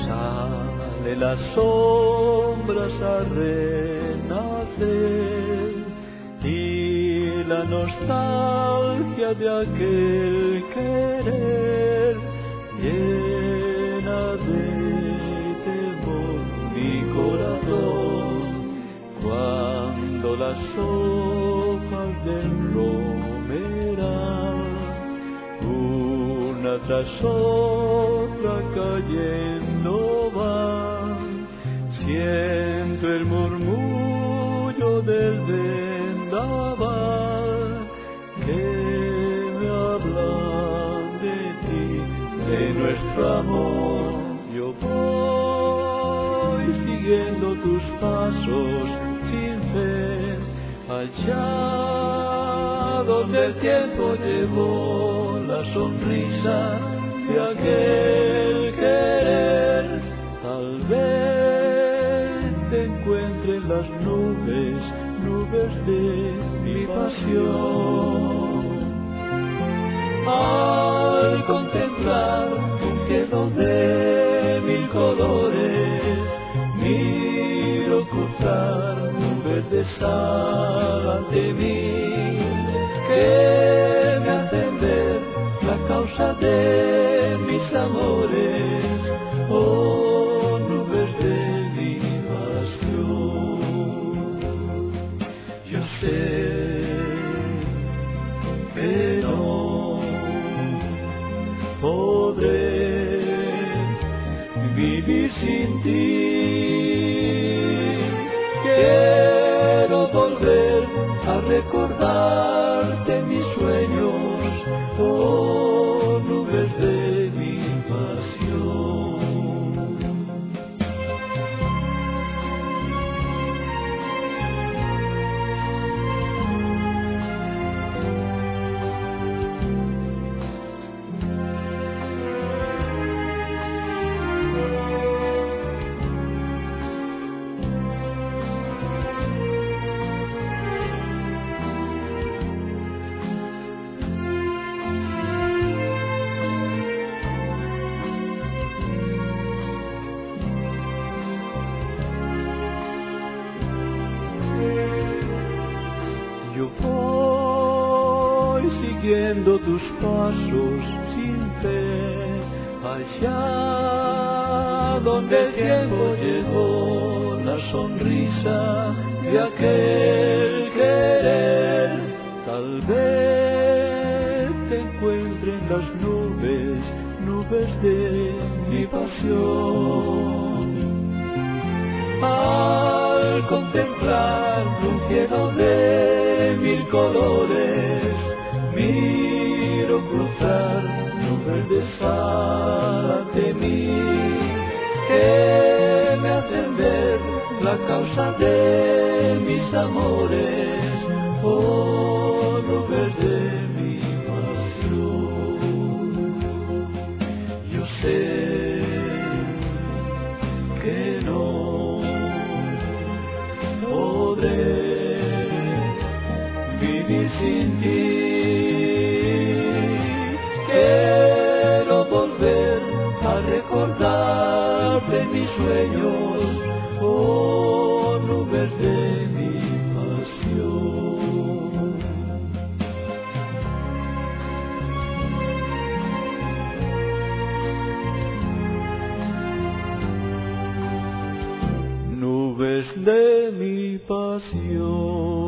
sale las sombras a renacer y la nostalgia de aquel querer llena de temor mi corazón cuando las hojas del romeral una tras otra cayendo van, siento el murmullo del vendaval que me hablan de ti, de nuestro amor. Yo voy siguiendo tus pasos sin fe, allá donde el tiempo llevó la sonrisa de aquel querer. Tal vez te encuentre en las nubes, nubes de mi pasión. Al contemplar un cielo de mil colores, miro cruzar nubes de sal ante mí, que me hacen ver la causa de mis amores, oh nubes de mi pasión. Yo sé que no podré vivir sin ti, quiero volver a recordarte mis sueños, oh nubes de mi pasión. Yo voy siguiendo tus pasos sin fe, allá donde el tiempo llevó la sonrisa de aquel querer. Tal vez te encuentre en las nubes, nubes de mi pasión. Al contemplar un cielo de mil colores, miro cruzar nubes de sal ante mí, que me hacen ver la causa de mis amores, oh nubes de mi pasión. Yo sé que no podré vivir sin ti, quiero volver a recordarte mis sueños, oh nubes de mi pasión. Nubes de mi pasión.